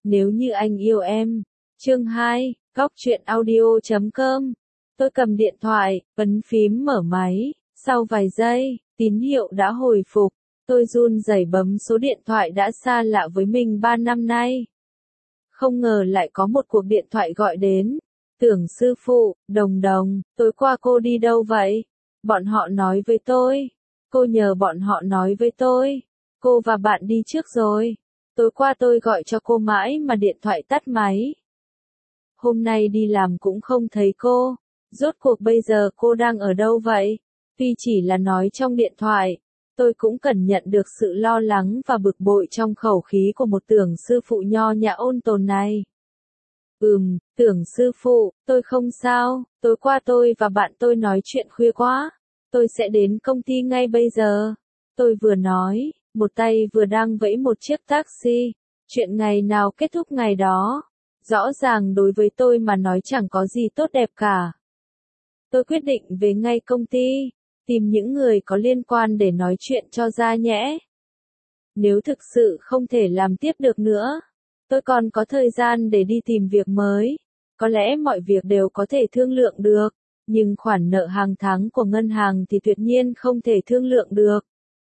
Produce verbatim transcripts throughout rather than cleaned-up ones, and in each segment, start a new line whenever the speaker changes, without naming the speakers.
Nếu như anh yêu em. Chương hai, góc truyện audio chấm com. Tôi cầm điện thoại, bấm phím mở máy, sau vài giây, tín hiệu đã hồi phục. Tôi run rẩy bấm số điện thoại đã xa lạ với mình ba năm nay. Không ngờ lại có một cuộc điện thoại gọi đến. Tưởng sư phụ, Đồng Đồng, tối qua cô đi đâu vậy? Bọn họ nói với tôi. Cô nhờ bọn họ nói với tôi. Cô và bạn đi trước rồi. Tối qua tôi gọi cho cô mãi mà điện thoại tắt máy. Hôm nay đi làm cũng không thấy cô. Rốt cuộc bây giờ cô đang ở đâu vậy? Tuy chỉ là nói trong điện thoại, tôi cũng cần nhận được sự lo lắng và bực bội trong khẩu khí của một tưởng sư phụ nho nhã ôn tồn này. Ừm, tưởng sư phụ, tôi không sao, tối qua tôi và bạn tôi nói chuyện khuya quá. Tôi sẽ đến công ty ngay bây giờ. Tôi vừa nói, một tay vừa đang vẫy một chiếc taxi. Chuyện ngày nào kết thúc ngày đó. Rõ ràng đối với tôi mà nói chẳng có gì tốt đẹp cả. Tôi quyết định về ngay công ty, tìm những người có liên quan để nói chuyện cho ra nhẽ. Nếu thực sự không thể làm tiếp được nữa, tôi còn có thời gian để đi tìm việc mới. Có lẽ mọi việc đều có thể thương lượng được, nhưng khoản nợ hàng tháng của ngân hàng thì tuyệt nhiên không thể thương lượng được.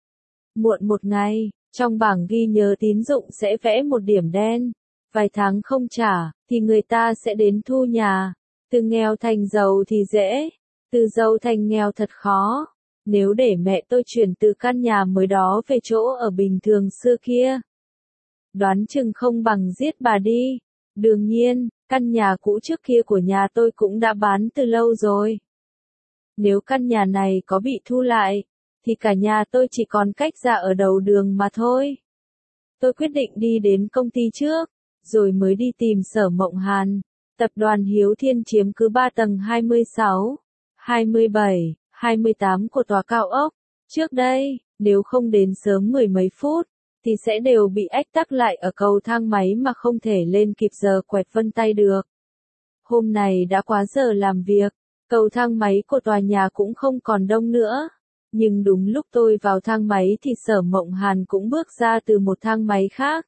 Muộn một ngày, trong bảng ghi nhớ tín dụng sẽ vẽ một điểm đen. Vài tháng không trả, thì người ta sẽ đến thu nhà. Từ nghèo thành giàu thì dễ, từ giàu thành nghèo thật khó. Nếu để mẹ tôi chuyển từ căn nhà mới đó về chỗ ở bình thường xưa kia, đoán chừng không bằng giết bà đi. Đương nhiên, căn nhà cũ trước kia của nhà tôi cũng đã bán từ lâu rồi. Nếu căn nhà này có bị thu lại, thì cả nhà tôi chỉ còn cách ra ở đầu đường mà thôi. Tôi quyết định đi đến công ty trước, rồi mới đi tìm Sở Mộng Hàn. Tập đoàn Hiếu Thiên chiếm cứ ba tầng hai mươi sáu, hai mươi bảy, hai mươi tám của tòa cao ốc. Trước đây, nếu không đến sớm mười mấy phút, thì sẽ đều bị ách tắc lại ở cầu thang máy mà không thể lên kịp giờ quẹt vân tay được. Hôm này đã quá giờ làm việc, cầu thang máy của tòa nhà cũng không còn đông nữa. Nhưng đúng lúc tôi vào thang máy thì Sở Mộng Hàn cũng bước ra từ một thang máy khác.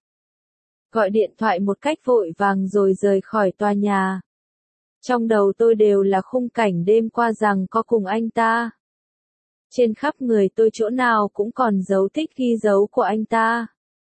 Gọi điện thoại một cách vội vàng rồi rời khỏi tòa nhà. Trong đầu tôi đều là khung cảnh đêm qua rằng có cùng anh ta. Trên khắp người tôi chỗ nào cũng còn dấu tích ghi dấu của anh ta.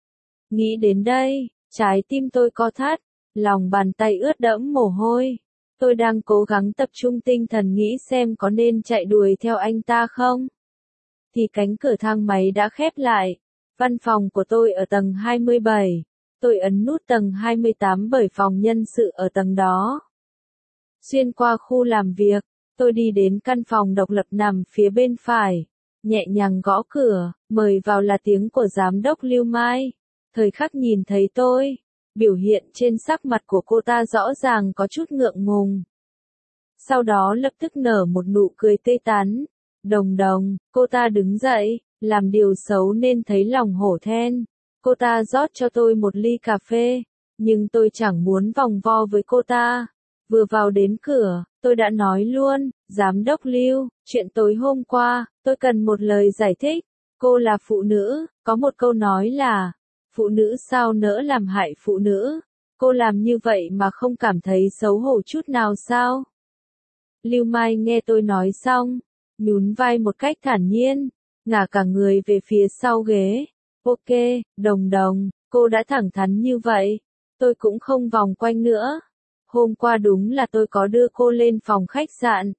Nghĩ đến đây, trái tim tôi co thắt, lòng bàn tay ướt đẫm mồ hôi. Tôi đang cố gắng tập trung tinh thần nghĩ xem có nên chạy đuổi theo anh ta không. Thì cánh cửa thang máy đã khép lại. Văn phòng của tôi ở tầng hai mươi bảy. Tôi ấn nút tầng hai mươi tám bởi phòng nhân sự ở tầng đó. Xuyên qua khu làm việc, tôi đi đến căn phòng độc lập nằm phía bên phải. Nhẹ nhàng gõ cửa, mời vào là tiếng của giám đốc Lưu Mai. Thời khắc nhìn thấy tôi, biểu hiện trên sắc mặt của cô ta rõ ràng có chút ngượng ngùng. Sau đó lập tức nở một nụ cười tươi tắn. Đồng Đồng, cô ta đứng dậy, làm điều xấu nên thấy lòng hổ thẹn. Cô ta rót cho tôi một ly cà phê, nhưng tôi chẳng muốn vòng vo với cô ta. Vừa vào đến cửa, tôi đã nói luôn, giám đốc Lưu, chuyện tối hôm qua, tôi cần một lời giải thích. Cô là phụ nữ, có một câu nói là, phụ nữ sao nỡ làm hại phụ nữ. Cô làm như vậy mà không cảm thấy xấu hổ chút nào sao? Lưu Mai nghe tôi nói xong, nhún vai một cách thản nhiên, ngả cả người về phía sau ghế. Ok, Đồng Đồng, cô đã thẳng thắn như vậy. Tôi cũng không vòng quanh nữa. Hôm qua đúng là tôi có đưa cô lên phòng khách sạn.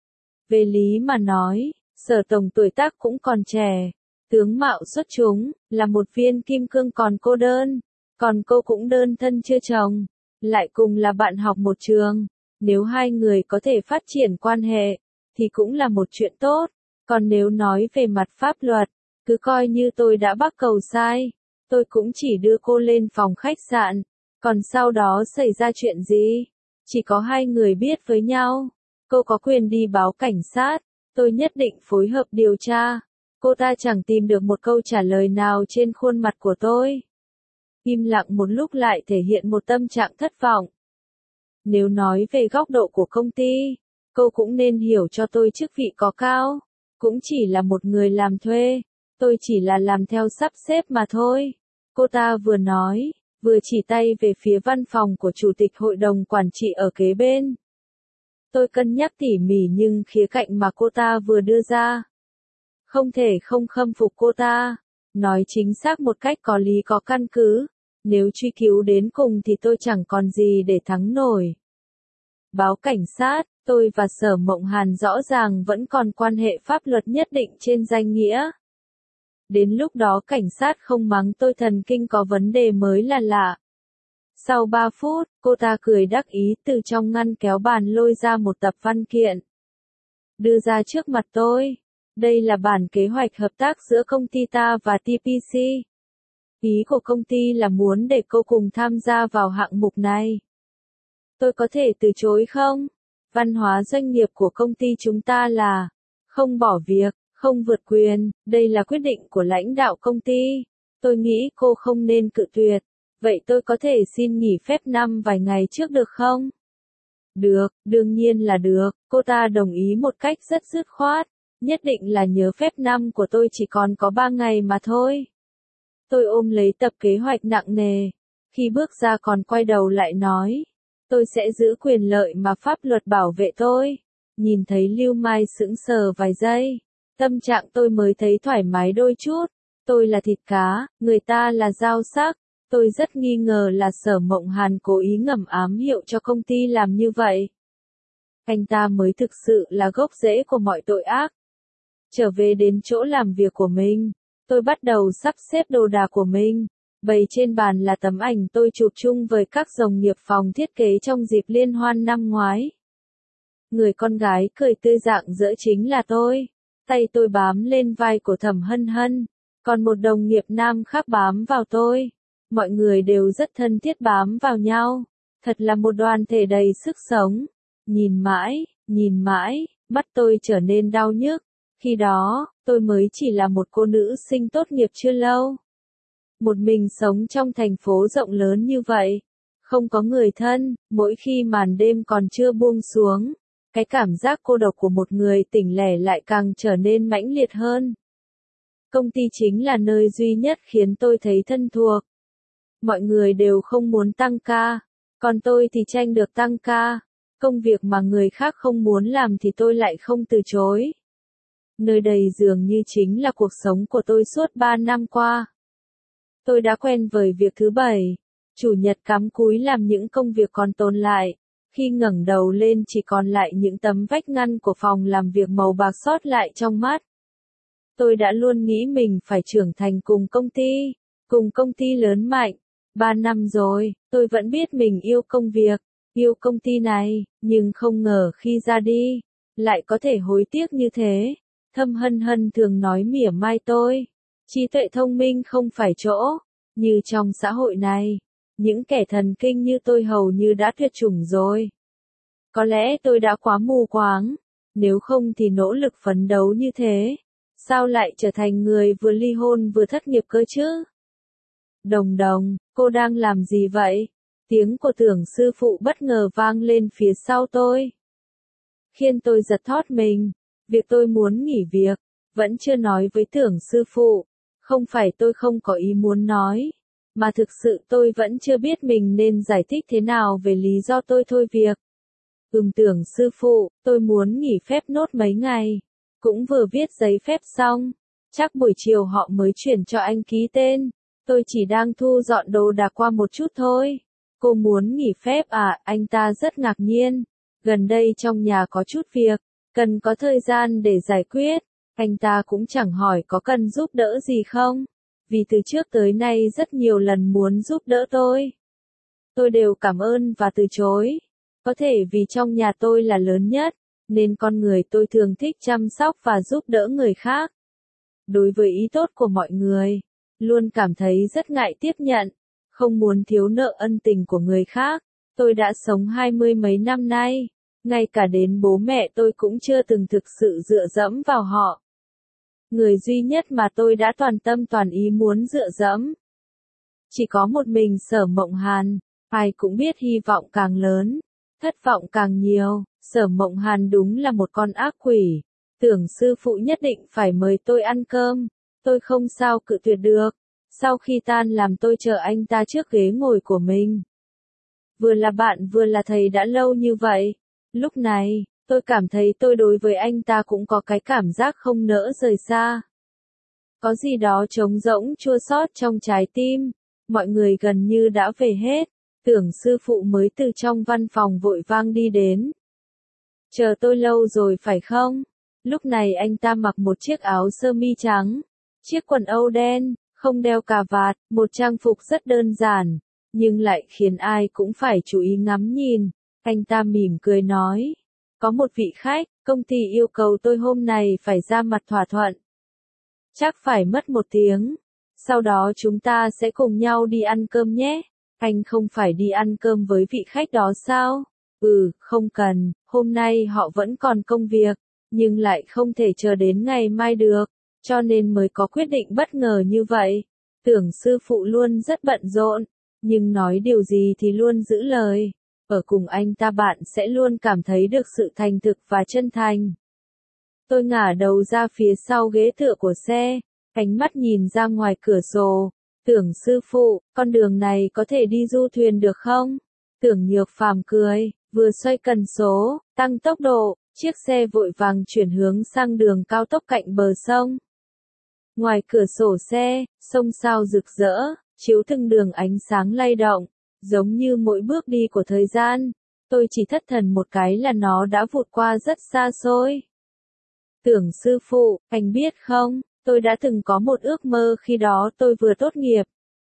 Về lý mà nói, Sở tổng tuổi tác cũng còn trẻ. Tướng mạo xuất chúng, là một viên kim cương còn cô đơn. Còn cô cũng đơn thân chưa chồng. Lại cùng là bạn học một trường. Nếu hai người có thể phát triển quan hệ, thì cũng là một chuyện tốt. Còn nếu nói về mặt pháp luật, cứ coi như tôi đã bắt cầu sai. Tôi cũng chỉ đưa cô lên phòng khách sạn. Còn sau đó xảy ra chuyện gì? Chỉ có hai người biết với nhau. Cô có quyền đi báo cảnh sát. Tôi nhất định phối hợp điều tra. Cô ta chẳng tìm được một câu trả lời nào trên khuôn mặt của tôi. Im lặng một lúc lại thể hiện một tâm trạng thất vọng. Nếu nói về góc độ của công ty, cô cũng nên hiểu cho tôi chức vị có cao. Cũng chỉ là một người làm thuê. Tôi chỉ là làm theo sắp xếp mà thôi. Cô ta vừa nói, vừa chỉ tay về phía văn phòng của chủ tịch hội đồng quản trị ở kế bên. Tôi cân nhắc tỉ mỉ nhưng khía cạnh mà cô ta vừa đưa ra. Không thể không khâm phục cô ta. Nói chính xác một cách có lý có căn cứ. Nếu truy cứu đến cùng thì tôi chẳng còn gì để thắng nổi. Báo cảnh sát, tôi và Sở Mộng Hàn rõ ràng vẫn còn quan hệ pháp luật nhất định trên danh nghĩa. Đến lúc đó cảnh sát không mắng tôi thần kinh có vấn đề mới là lạ. Sau ba phút, cô ta cười đắc ý từ trong ngăn kéo bàn lôi ra một tập văn kiện. Đưa ra trước mặt tôi. Đây là bản kế hoạch hợp tác giữa công ty ta và tê pê xê. Ý của công ty là muốn để cô cùng tham gia vào hạng mục này. Tôi có thể từ chối không? Văn hóa doanh nghiệp của công ty chúng ta là không bỏ việc, không vượt quyền, đây là quyết định của lãnh đạo công ty. Tôi nghĩ cô không nên cự tuyệt. Vậy tôi có thể xin nghỉ phép năm vài ngày trước được không? Được, đương nhiên là được, cô ta đồng ý một cách rất dứt khoát. Nhất định là nhớ phép năm của tôi chỉ còn có ba ngày mà thôi. Tôi ôm lấy tập kế hoạch nặng nề. Khi bước ra còn quay đầu lại nói. Tôi sẽ giữ quyền lợi mà pháp luật bảo vệ tôi. Nhìn thấy Lưu Mai sững sờ vài giây. Tâm trạng tôi mới thấy thoải mái đôi chút. Tôi là thịt cá, người ta là dao sắc. Tôi rất nghi ngờ là Sở Mộng Hàn cố ý ngầm ám hiệu cho công ty làm như vậy. Anh ta mới thực sự là gốc rễ của mọi tội ác. Trở về đến chỗ làm việc của mình, tôi bắt đầu sắp xếp đồ đạc của mình. Bày trên bàn là tấm ảnh tôi chụp chung với các đồng nghiệp phòng thiết kế trong dịp liên hoan năm ngoái. Người con gái cười tươi rạng rỡ chính là tôi. Tay tôi bám lên vai của Thẩm Hân Hân, còn một đồng nghiệp nam khác bám vào tôi. Mọi người đều rất thân thiết bám vào nhau. Thật là một đoàn thể đầy sức sống. Nhìn mãi, nhìn mãi, mắt tôi trở nên đau nhức. Khi đó, tôi mới chỉ là một cô nữ sinh tốt nghiệp chưa lâu. Một mình sống trong thành phố rộng lớn như vậy. Không có người thân, mỗi khi màn đêm còn chưa buông xuống. Cái cảm giác cô độc của một người tỉnh lẻ lại càng trở nên mãnh liệt hơn. Công ty chính là nơi duy nhất khiến tôi thấy thân thuộc. Mọi người đều không muốn tăng ca, còn tôi thì tranh được tăng ca. Công việc mà người khác không muốn làm thì tôi lại không từ chối. Nơi đây dường như chính là cuộc sống của tôi suốt ba năm qua. Tôi đã quen với việc thứ bảy, chủ nhật cắm cúi làm những công việc còn tồn lại. Khi ngẩng đầu lên chỉ còn lại những tấm vách ngăn của phòng làm việc màu bạc sót lại trong mắt. Tôi đã luôn nghĩ mình phải trưởng thành cùng công ty, cùng công ty lớn mạnh. Ba năm rồi, tôi vẫn biết mình yêu công việc, yêu công ty này, nhưng không ngờ khi ra đi, lại có thể hối tiếc như thế. Thâm Hân Hân thường nói mỉa mai tôi. Trí tuệ thông minh không phải chỗ, như trong xã hội này. Những kẻ thần kinh như tôi hầu như đã tuyệt chủng rồi. Có lẽ tôi đã quá mù quáng, nếu không thì nỗ lực phấn đấu như thế. Sao lại trở thành người vừa ly hôn vừa thất nghiệp cơ chứ? Đồng Đồng, cô đang làm gì vậy? Tiếng của Tưởng sư phụ bất ngờ vang lên phía sau tôi. Khiến tôi giật thót mình. Việc tôi muốn nghỉ việc, vẫn chưa nói với Tưởng sư phụ. Không phải tôi không có ý muốn nói, mà thực sự tôi vẫn chưa biết mình nên giải thích thế nào về lý do tôi thôi việc. Ừm Tưởng sư phụ, tôi muốn nghỉ phép nốt mấy ngày. Cũng vừa viết giấy phép xong. Chắc buổi chiều họ mới chuyển cho anh ký tên. Tôi chỉ đang thu dọn đồ đạc qua một chút thôi. Cô muốn nghỉ phép à? Anh ta rất ngạc nhiên. Gần đây trong nhà có chút việc, cần có thời gian để giải quyết. Anh ta cũng chẳng hỏi có cần giúp đỡ gì không. Vì từ trước tới nay rất nhiều lần muốn giúp đỡ tôi. Tôi đều cảm ơn và từ chối. Có thể vì trong nhà tôi là lớn nhất, nên con người tôi thường thích chăm sóc và giúp đỡ người khác. Đối với ý tốt của mọi người, luôn cảm thấy rất ngại tiếp nhận, không muốn thiếu nợ ân tình của người khác. Tôi đã sống hai mươi mấy năm nay, ngay cả đến bố mẹ tôi cũng chưa từng thực sự dựa dẫm vào họ. Người duy nhất mà tôi đã toàn tâm toàn ý muốn dựa dẫm. Chỉ có một mình Sở Mộng Hàn, ai cũng biết hy vọng càng lớn, thất vọng càng nhiều. Sở Mộng Hàn đúng là một con ác quỷ. Tưởng sư phụ nhất định phải mời tôi ăn cơm. Tôi không sao cự tuyệt được. Sau khi tan làm tôi chờ anh ta trước ghế ngồi của mình. Vừa là bạn vừa là thầy đã lâu như vậy. Lúc này, tôi cảm thấy tôi đối với anh ta cũng có cái cảm giác không nỡ rời xa. Có gì đó trống rỗng chua xót trong trái tim. Mọi người gần như đã về hết. Tưởng sư phụ mới từ trong văn phòng vội vang đi đến. Chờ tôi lâu rồi phải không? Lúc này anh ta mặc một chiếc áo sơ mi trắng, chiếc quần âu đen, không đeo cà vạt, một trang phục rất đơn giản, nhưng lại khiến ai cũng phải chú ý ngắm nhìn. Anh ta mỉm cười nói, có một vị khách, công ty yêu cầu tôi hôm này phải ra mặt thỏa thuận. Chắc phải mất một tiếng, sau đó chúng ta sẽ cùng nhau đi ăn cơm nhé. Anh không phải đi ăn cơm với vị khách đó sao? Ừ, không cần, hôm nay họ vẫn còn công việc, nhưng lại không thể chờ đến ngày mai được, cho nên mới có quyết định bất ngờ như vậy. Tưởng sư phụ luôn rất bận rộn, nhưng nói điều gì thì luôn giữ lời. Ở cùng anh ta bạn sẽ luôn cảm thấy được sự thành thực và chân thành. Tôi ngả đầu ra phía sau ghế tựa của xe, ánh mắt nhìn ra ngoài cửa sổ. Tưởng sư phụ, con đường này có thể đi du thuyền được không? Tưởng Nhược Phàm cười, vừa xoay cần số, tăng tốc độ, chiếc xe vội vàng chuyển hướng sang đường cao tốc cạnh bờ sông. Ngoài cửa sổ xe, sông sao rực rỡ, chiếu từng đường ánh sáng lay động, giống như mỗi bước đi của thời gian. Tôi chỉ thất thần một cái là nó đã vụt qua rất xa xôi. Tưởng sư phụ, anh biết không? Tôi đã từng có một ước mơ khi đó tôi vừa tốt nghiệp.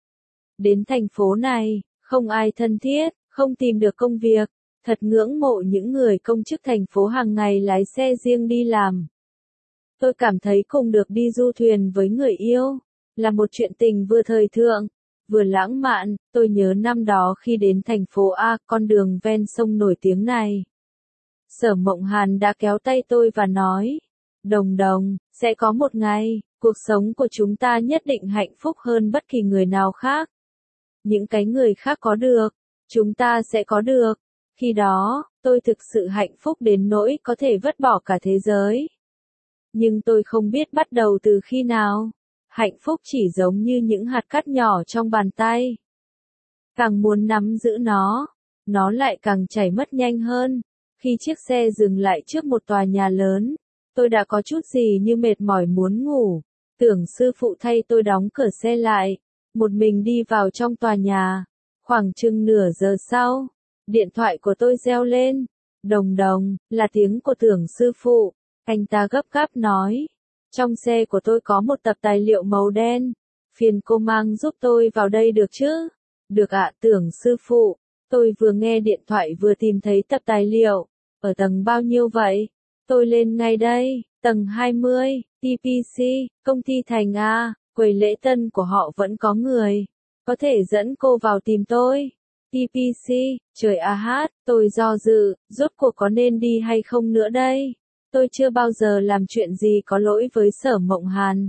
Đến thành phố này, không ai thân thiết, không tìm được công việc, thật ngưỡng mộ những người công chức thành phố hàng ngày lái xe riêng đi làm. Tôi cảm thấy cùng được đi du thuyền với người yêu, là một chuyện tình vừa thời thượng, vừa lãng mạn. Tôi nhớ năm đó khi đến thành phố A, con đường ven sông nổi tiếng này. Sở Mộng Hàn đã kéo tay tôi và nói, Đồng Đồng, sẽ có một ngày, cuộc sống của chúng ta nhất định hạnh phúc hơn bất kỳ người nào khác. Những cái người khác có được, chúng ta sẽ có được. Khi đó, tôi thực sự hạnh phúc đến nỗi có thể vứt bỏ cả thế giới. Nhưng tôi không biết bắt đầu từ khi nào. Hạnh phúc chỉ giống như những hạt cát nhỏ trong bàn tay. Càng muốn nắm giữ nó, nó lại càng chảy mất nhanh hơn. Khi chiếc xe dừng lại trước một tòa nhà lớn, tôi đã có chút gì như mệt mỏi muốn ngủ. Tưởng sư phụ thay tôi đóng cửa xe lại, một mình đi vào trong tòa nhà. Khoảng chừng nửa giờ sau, điện thoại của tôi reo lên. Đồng Đồng, là tiếng của tưởng sư phụ. Anh ta gấp gáp nói, trong xe của tôi có một tập tài liệu màu đen, phiền cô mang giúp tôi vào đây được chứ? Được ạ, tưởng sư phụ. Tôi vừa nghe điện thoại vừa tìm thấy tập tài liệu. Ở tầng bao nhiêu vậy? Tôi lên ngay đây, tầng hai mươi, tê pê xê, công ty Thành A, quầy lễ tân của họ vẫn có người. Có thể dẫn cô vào tìm tôi. tê pê xê, trời a hát, tôi do dự, rốt cuộc có nên đi hay không nữa đây? Tôi chưa bao giờ làm chuyện gì có lỗi với Sở Mộng Hàn.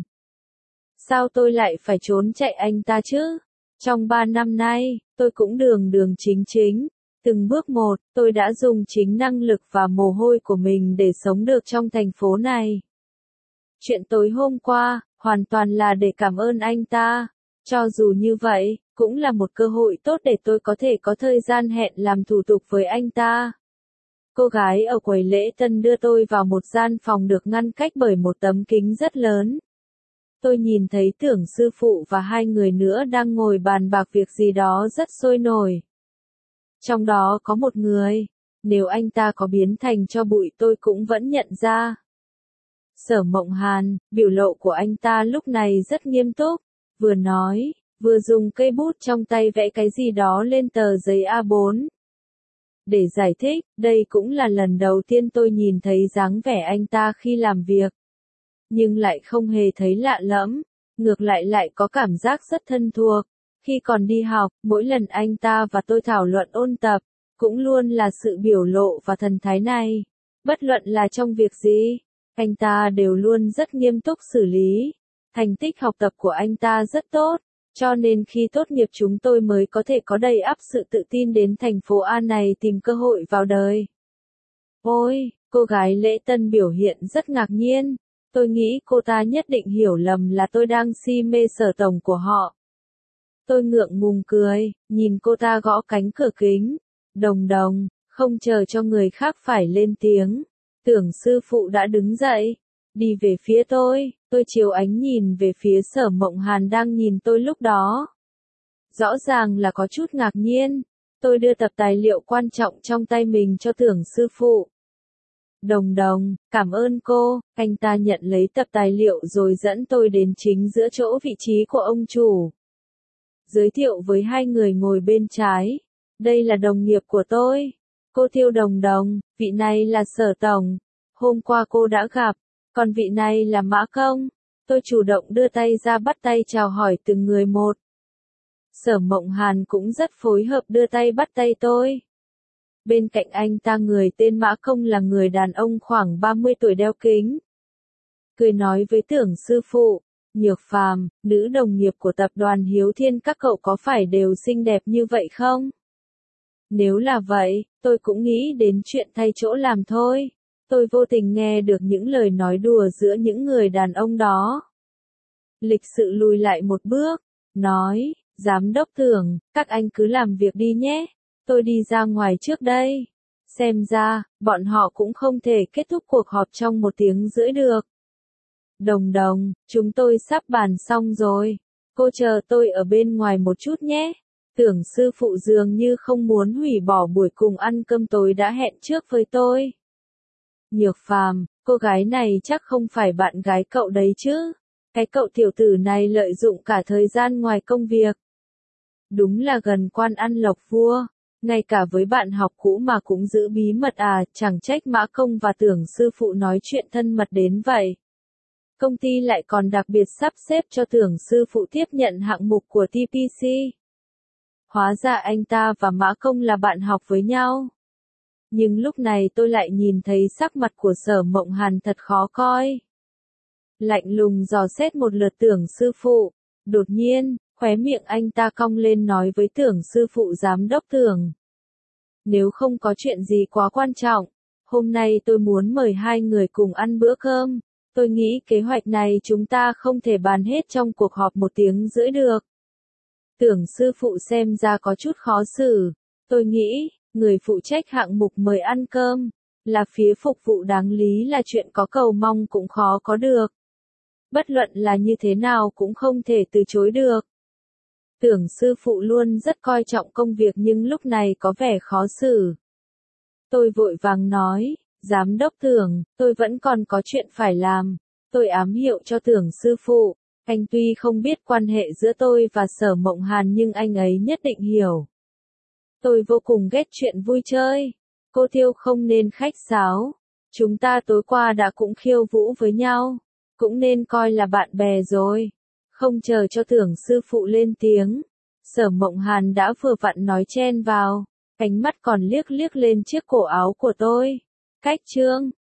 Sao tôi lại phải trốn chạy anh ta chứ? Trong ba năm nay, tôi cũng đường đường chính chính. Từng bước một, tôi đã dùng chính năng lực và mồ hôi của mình để sống được trong thành phố này. Chuyện tối hôm qua, hoàn toàn là để cảm ơn anh ta. Cho dù như vậy, cũng là một cơ hội tốt để tôi có thể có thời gian hẹn làm thủ tục với anh ta. Cô gái ở quầy lễ tân đưa tôi vào một gian phòng được ngăn cách bởi một tấm kính rất lớn. Tôi nhìn thấy tưởng sư phụ và hai người nữa đang ngồi bàn bạc việc gì đó rất sôi nổi. Trong đó có một người, nếu anh ta có biến thành tro bụi tôi cũng vẫn nhận ra. Sở Mộng Hàn, biểu lộ của anh ta lúc này rất nghiêm túc, vừa nói, vừa dùng cây bút trong tay vẽ cái gì đó lên tờ giấy A bốn. Để giải thích, đây cũng là lần đầu tiên tôi nhìn thấy dáng vẻ anh ta khi làm việc. Nhưng lại không hề thấy lạ lẫm, ngược lại lại có cảm giác rất thân thuộc. Khi còn đi học, mỗi lần anh ta và tôi thảo luận ôn tập, cũng luôn là sự biểu lộ và thần thái này. Bất luận là trong việc gì, anh ta đều luôn rất nghiêm túc xử lý. Thành tích học tập của anh ta rất tốt, cho nên khi tốt nghiệp chúng tôi mới có thể có đầy ắp sự tự tin đến thành phố A này tìm cơ hội vào đời. Ôi, cô gái lễ tân biểu hiện rất ngạc nhiên. Tôi nghĩ cô ta nhất định hiểu lầm là tôi đang si mê Sở tổng của họ. Tôi ngượng ngùng cười, nhìn cô ta gõ cánh cửa kính. Đồng Đồng, không chờ cho người khác phải lên tiếng. Tưởng sư phụ đã đứng dậy, đi về phía tôi, tôi chiếu ánh nhìn về phía Sở Mộng Hàn đang nhìn tôi lúc đó. Rõ ràng là có chút ngạc nhiên, tôi đưa tập tài liệu quan trọng trong tay mình cho Tưởng sư phụ. Đồng Đồng, cảm ơn cô, anh ta nhận lấy tập tài liệu rồi dẫn tôi đến chính giữa chỗ vị trí của ông chủ. Giới thiệu với hai người ngồi bên trái, đây là đồng nghiệp của tôi, cô Tiêu Đồng Đồng, vị này là Sở Tổng, hôm qua cô đã gặp, còn vị này là Mã Công. Tôi chủ động đưa tay ra bắt tay chào hỏi từng người một. Sở Mộng Hàn cũng rất phối hợp đưa tay bắt tay tôi. Bên cạnh anh ta người tên Mã Công là người đàn ông khoảng ba mươi tuổi đeo kính. Cười nói với Tưởng sư phụ, Nhược Phàm, nữ đồng nghiệp của tập đoàn Hiếu Thiên các cậu có phải đều xinh đẹp như vậy không? Nếu là vậy, tôi cũng nghĩ đến chuyện thay chỗ làm thôi. Tôi vô tình nghe được những lời nói đùa giữa những người đàn ông đó. Lịch sự lùi lại một bước, nói, giám đốc Tưởng, các anh cứ làm việc đi nhé. Tôi đi ra ngoài trước đây. Xem ra, bọn họ cũng không thể kết thúc cuộc họp trong một tiếng rưỡi được. Đồng Đồng, chúng tôi sắp bàn xong rồi. Cô chờ tôi ở bên ngoài một chút nhé. Tưởng sư phụ dường như không muốn hủy bỏ buổi cùng ăn cơm tối đã hẹn trước với tôi. Nhược Phàm, cô gái này chắc không phải bạn gái cậu đấy chứ. Cái cậu tiểu tử này lợi dụng cả thời gian ngoài công việc. Đúng là gần quan ăn lộc vua. Ngay cả với bạn học cũ mà cũng giữ bí mật à, chẳng trách Mã Công và Tưởng sư phụ nói chuyện thân mật đến vậy. Công ty lại còn đặc biệt sắp xếp cho Tưởng sư phụ tiếp nhận hạng mục của tê pê xê. Hóa ra anh ta và Mã Công là bạn học với nhau. Nhưng lúc này tôi lại nhìn thấy sắc mặt của Sở Mộng Hàn thật khó coi. Lạnh lùng dò xét một lượt Tưởng sư phụ. Đột nhiên, khóe miệng anh ta cong lên nói với Tưởng sư phụ giám đốc Tưởng. Nếu không có chuyện gì quá quan trọng, hôm nay tôi muốn mời hai người cùng ăn bữa cơm. Tôi nghĩ kế hoạch này chúng ta không thể bàn hết trong cuộc họp một tiếng rưỡi được. Tưởng sư phụ xem ra có chút khó xử. Tôi nghĩ, người phụ trách hạng mục mời ăn cơm, là phía phục vụ đáng lý là chuyện có cầu mong cũng khó có được. Bất luận là như thế nào cũng không thể từ chối được. Tưởng sư phụ luôn rất coi trọng công việc nhưng lúc này có vẻ khó xử. Tôi vội vàng nói, giám đốc Tưởng, tôi vẫn còn có chuyện phải làm. Tôi ám hiệu cho Tưởng sư phụ, anh tuy không biết quan hệ giữa tôi và Sở Mộng Hàn nhưng anh ấy nhất định hiểu. Tôi vô cùng ghét chuyện vui chơi. Cô Thiêu không nên khách sáo. Chúng ta tối qua đã cũng khiêu vũ với nhau. Cũng nên coi là bạn bè rồi. Không chờ cho Tưởng sư phụ lên tiếng. Sở Mộng Hàn đã vừa vặn nói chen vào. Ánh mắt còn liếc liếc lên chiếc cổ áo của tôi. Cách chương.